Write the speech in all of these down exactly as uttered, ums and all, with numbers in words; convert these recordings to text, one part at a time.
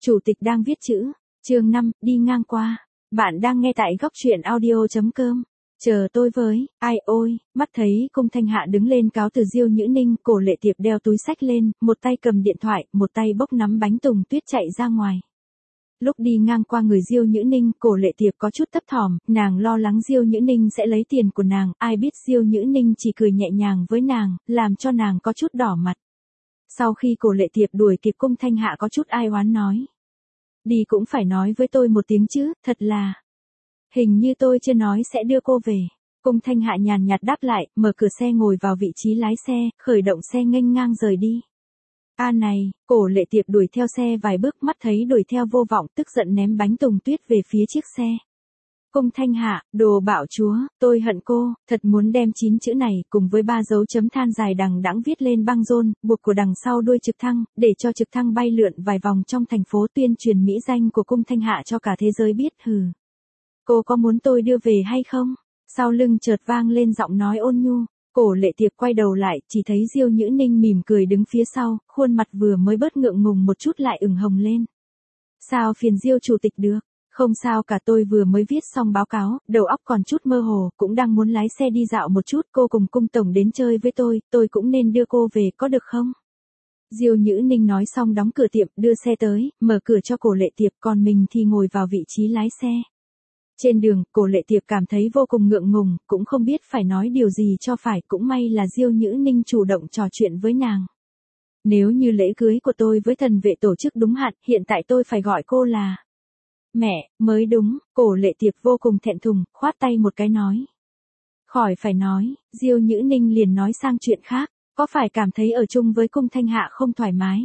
Chủ tịch đang viết chữ. Chương năm, đi ngang qua. Bạn đang nghe tại góc truyện audio chấm com. Chờ tôi với, ai ôi, mắt thấy Cung Thanh Hạ đứng lên cáo từ Diêu Nhữ Ninh, Cổ Lệ Tiệp đeo túi xách lên, một tay cầm điện thoại, một tay bốc nắm bánh tùng tuyết chạy ra ngoài. Lúc đi ngang qua người Diêu Nhữ Ninh, Cổ Lệ Tiệp có chút thấp thỏm, nàng lo lắng Diêu Nhữ Ninh sẽ lấy tiền của nàng, ai biết Diêu Nhữ Ninh chỉ cười nhẹ nhàng với nàng, làm cho nàng có chút đỏ mặt. Sau khi Cổ Lệ Tiệp đuổi kịp, Cung Thanh Hạ có chút ai oán nói. Đi cũng phải nói với tôi một tiếng chứ, thật là. Hình như tôi chưa nói sẽ đưa cô về. Cung Thanh Hạ nhàn nhạt đáp lại, mở cửa xe ngồi vào vị trí lái xe, khởi động xe nghênh ngang rời đi. A này, Cổ Lệ Tiệp đuổi theo xe vài bước, mắt thấy đuổi theo vô vọng, tức giận ném bánh tùng tuyết về phía chiếc xe. Cung Thanh Hạ, đồ bạo chúa, tôi hận cô, thật muốn đem chín chữ này, cùng với ba dấu chấm than dài đằng đẵng viết lên băng rôn, buộc của đằng sau đuôi trực thăng, để cho trực thăng bay lượn vài vòng trong thành phố, tuyên truyền mỹ danh của Cung Thanh Hạ cho cả thế giới biết. Hừ. Cô có muốn tôi đưa về hay không? Sau lưng chợt vang lên giọng nói ôn nhu. Cổ Lệ Tiệp quay đầu lại, chỉ thấy Diêu Nhữ Ninh mỉm cười đứng phía sau, khuôn mặt vừa mới bớt ngượng ngùng một chút lại ửng hồng lên. Sao phiền Diêu chủ tịch được? Không sao cả, tôi vừa mới viết xong báo cáo, đầu óc còn chút mơ hồ, cũng đang muốn lái xe đi dạo một chút, cô cùng Cung tổng đến chơi với tôi, tôi cũng nên đưa cô về, có được không? Diêu Nhữ Ninh nói xong đóng cửa tiệm, đưa xe tới, mở cửa cho Cổ Lệ Tiệp, còn mình thì ngồi vào vị trí lái xe. Trên đường, Cổ Lệ Tiệp cảm thấy vô cùng ngượng ngùng, cũng không biết phải nói điều gì cho phải, cũng may là Diêu Nhữ Ninh chủ động trò chuyện với nàng. Nếu như lễ cưới của tôi với thần vệ tổ chức đúng hạn, hiện tại tôi phải gọi cô là mẹ, mới đúng. Cổ Lệ Tiệp vô cùng thẹn thùng, khoát tay một cái nói. Khỏi phải nói, Diêu Nhữ Ninh liền nói sang chuyện khác, có phải cảm thấy ở chung với Cung Thanh Hạ không thoải mái?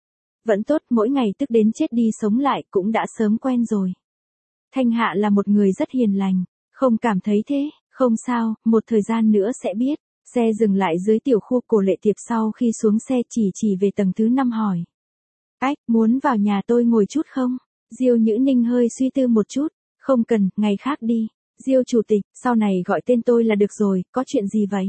Vẫn tốt, mỗi ngày tức đến chết đi sống lại, cũng đã sớm quen rồi. Thanh Hạ là một người rất hiền lành, không cảm thấy thế, không sao, một thời gian nữa sẽ biết. Xe dừng lại dưới tiểu khu, Cổ Lệ Tiệp sau khi xuống xe chỉ chỉ về tầng thứ năm hỏi. Ách, muốn vào nhà tôi ngồi chút không? Diêu Nhữ Ninh hơi suy tư một chút, không cần, ngày khác đi. Diêu chủ tịch, sau này gọi tên tôi là được rồi, có chuyện gì vậy?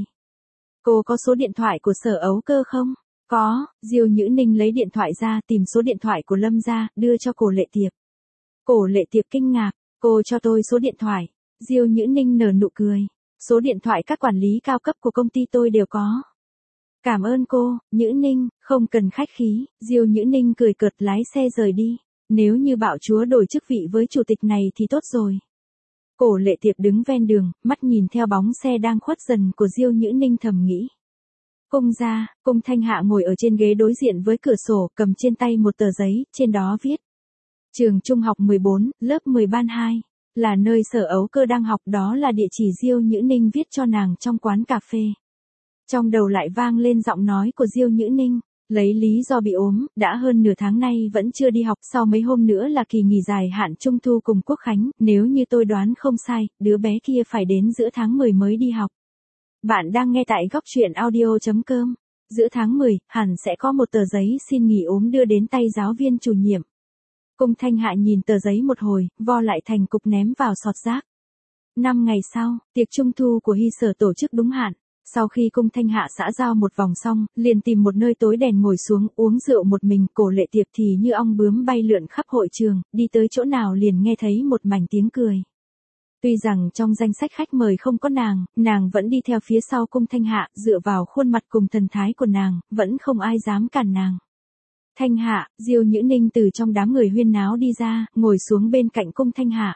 Cô có số điện thoại của Sở Ấu Cơ không? Có. Diêu Nhữ Ninh lấy điện thoại ra, tìm số điện thoại của Lâm ra, đưa cho Cổ Lệ Tiệp. Cổ Lệ Tiệp kinh ngạc, cô cho tôi số điện thoại. Diêu Nhữ Ninh nở nụ cười. Số điện thoại các quản lý cao cấp của công ty tôi đều có. Cảm ơn cô, Nhữ Ninh, không cần khách khí. Diêu Nhữ Ninh cười cợt lái xe rời đi. Nếu như bạo chúa đổi chức vị với chủ tịch này thì tốt rồi. Cổ Lệ Tiệp đứng ven đường, mắt nhìn theo bóng xe đang khuất dần của Diêu Nhữ Ninh thầm nghĩ. Cung ra, Cung Thanh Hạ ngồi ở trên ghế đối diện với cửa sổ, cầm trên tay một tờ giấy, trên đó viết. Trường trung học mười bốn, lớp mười ban hai, là nơi Sở Ấu Cơ đang học, đó là địa chỉ Diêu Nhữ Ninh viết cho nàng trong quán cà phê. Trong đầu lại vang lên giọng nói của Diêu Nhữ Ninh, lấy lý do bị ốm, đã hơn nửa tháng nay vẫn chưa đi học, sau mấy hôm nữa là kỳ nghỉ dài hạn Trung thu cùng Quốc khánh, nếu như tôi đoán không sai, đứa bé kia phải đến giữa tháng mười mới đi học. Bạn đang nghe tại góc truyện audio chấm com. Giữa tháng mười, hẳn sẽ có một tờ giấy xin nghỉ ốm đưa đến tay giáo viên chủ nhiệm. Cung Thanh Hạ nhìn tờ giấy một hồi, vo lại thành cục ném vào sọt rác. Năm ngày sau, tiệc trung thu của Hy Sở tổ chức đúng hạn. Sau khi Cung Thanh Hạ xã giao một vòng xong, liền tìm một nơi tối đèn ngồi xuống uống rượu một mình. Cổ Lệ Tiệp thì như ong bướm bay lượn khắp hội trường, đi tới chỗ nào liền nghe thấy một mảnh tiếng cười. Tuy rằng trong danh sách khách mời không có nàng, nàng vẫn đi theo phía sau Cung Thanh Hạ, dựa vào khuôn mặt cùng thần thái của nàng, vẫn không ai dám cản nàng. Thanh Hạ, Diêu Nhữ Ninh từ trong đám người huyên náo đi ra, ngồi xuống bên cạnh Cung Thanh Hạ.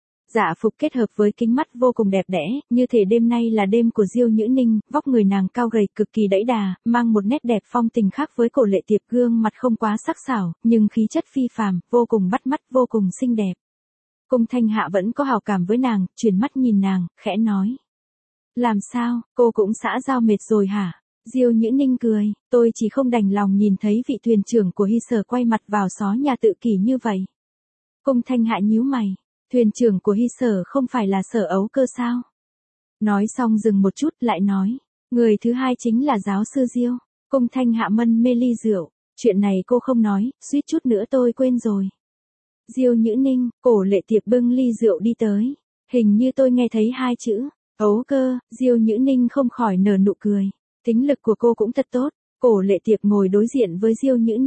Dạ phục kết hợp với kính mắt vô cùng đẹp đẽ, như thể đêm nay là đêm của Diêu Nhữ Ninh, vóc người nàng cao gầy cực kỳ đẫy đà, mang một nét đẹp phong tình khác với Cổ Lệ Tiệp, gương mặt không quá sắc sảo, nhưng khí chất phi phàm, vô cùng bắt mắt, vô cùng xinh đẹp. Cung Thanh Hạ vẫn có hào cảm với nàng, chuyển mắt nhìn nàng, khẽ nói. Làm sao, cô cũng xã giao mệt rồi hả? Diêu Nhữ Ninh cười, tôi chỉ không đành lòng nhìn thấy vị thuyền trưởng của Hy Sở quay mặt vào xó nhà tự kỷ như vậy. Cung Thanh Hạ nhíu mày, thuyền trưởng của Hy Sở không phải là Sở Ấu Cơ sao? Nói xong dừng một chút lại nói, người thứ hai chính là giáo sư Diêu. Cung Thanh Hạ mân mê ly rượu, chuyện này cô không nói, suýt chút nữa tôi quên rồi. Diêu Nhữ Ninh, Cổ Lệ Tiệp bưng ly rượu đi tới, hình như tôi nghe thấy hai chữ, Ấu Cơ. Diêu Nhữ Ninh không khỏi nở nụ cười. Tính lực của cô cũng thật tốt. Cổ Lệ Tiệp ngồi đối diện với Diêu Nhữ Ninh.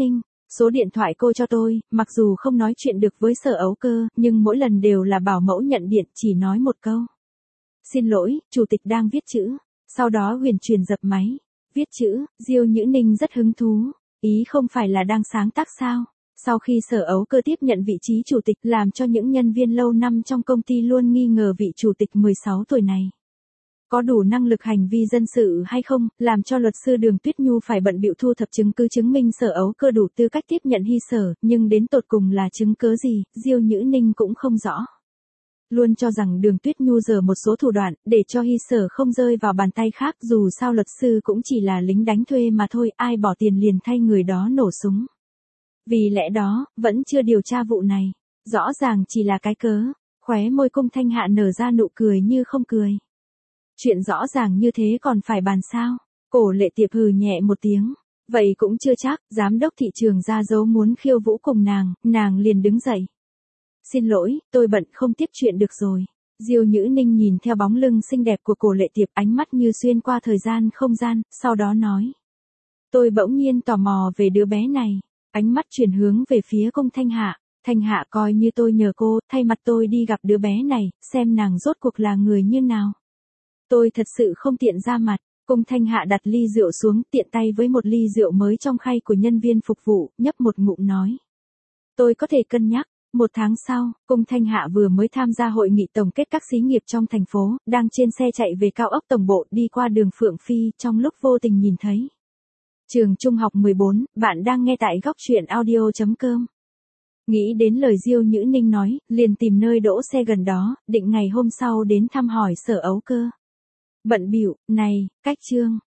Số điện thoại cô cho tôi, mặc dù không nói chuyện được với Sở Ấu Cơ, nhưng mỗi lần đều là bảo mẫu nhận điện, chỉ nói một câu. Xin lỗi, chủ tịch đang viết chữ. Sau đó Huyền Truyền dập máy. Viết chữ, Diêu Nhữ Ninh rất hứng thú. Ý không phải là đang sáng tác sao? Sau khi Sở Ấu Cơ tiếp nhận vị trí chủ tịch, làm cho những nhân viên lâu năm trong công ty luôn nghi ngờ vị chủ tịch mười sáu tuổi này có đủ năng lực hành vi dân sự hay không, làm cho luật sư Đường Tuyết Nhu phải bận bịu thu thập chứng cứ chứng minh Sở Ấu Cơ đủ tư cách tiếp nhận hy sở, nhưng đến tột cùng là chứng cứ gì, Diêu Nhữ Ninh cũng không rõ. Luôn cho rằng Đường Tuyết Nhu giở một số thủ đoạn, để cho hy sở không rơi vào bàn tay khác, dù sao luật sư cũng chỉ là lính đánh thuê mà thôi, ai bỏ tiền liền thay người đó nổ súng. Vì lẽ đó, vẫn chưa điều tra vụ này. Rõ ràng chỉ là cái cớ. Khóe môi Cung Thanh Hạ nở ra nụ cười như không cười. Chuyện rõ ràng như thế còn phải bàn sao? Cổ Lệ Tiệp hừ nhẹ một tiếng. Vậy cũng chưa chắc, giám đốc thị trường ra dấu muốn khiêu vũ cùng nàng, nàng liền đứng dậy. Xin lỗi, tôi bận không tiếp chuyện được rồi. Diêu Nhữ Ninh nhìn theo bóng lưng xinh đẹp của Cổ Lệ Tiệp, ánh mắt như xuyên qua thời gian không gian, sau đó nói. Tôi bỗng nhiên tò mò về đứa bé này. Ánh mắt chuyển hướng về phía Cung Thanh Hạ. Thanh Hạ coi như tôi nhờ cô, thay mặt tôi đi gặp đứa bé này, xem nàng rốt cuộc là người như nào. Tôi thật sự không tiện ra mặt. Cung Thanh Hạ đặt ly rượu xuống, tiện tay với một ly rượu mới trong khay của nhân viên phục vụ, nhấp một ngụm nói. Tôi có thể cân nhắc. Một tháng sau, Cung Thanh Hạ vừa mới tham gia hội nghị tổng kết các xí nghiệp trong thành phố, đang trên xe chạy về cao ốc tổng bộ, đi qua đường Phượng Phi, trong lúc vô tình nhìn thấy. Trường Trung học mười bốn, bạn đang nghe tại góc truyện audio chấm com. Nghĩ đến lời Diêu Nhữ Ninh nói, liền tìm nơi đỗ xe gần đó, định ngày hôm sau đến thăm hỏi Sở Ấu Cơ. Bận bịu, này, cách Trương,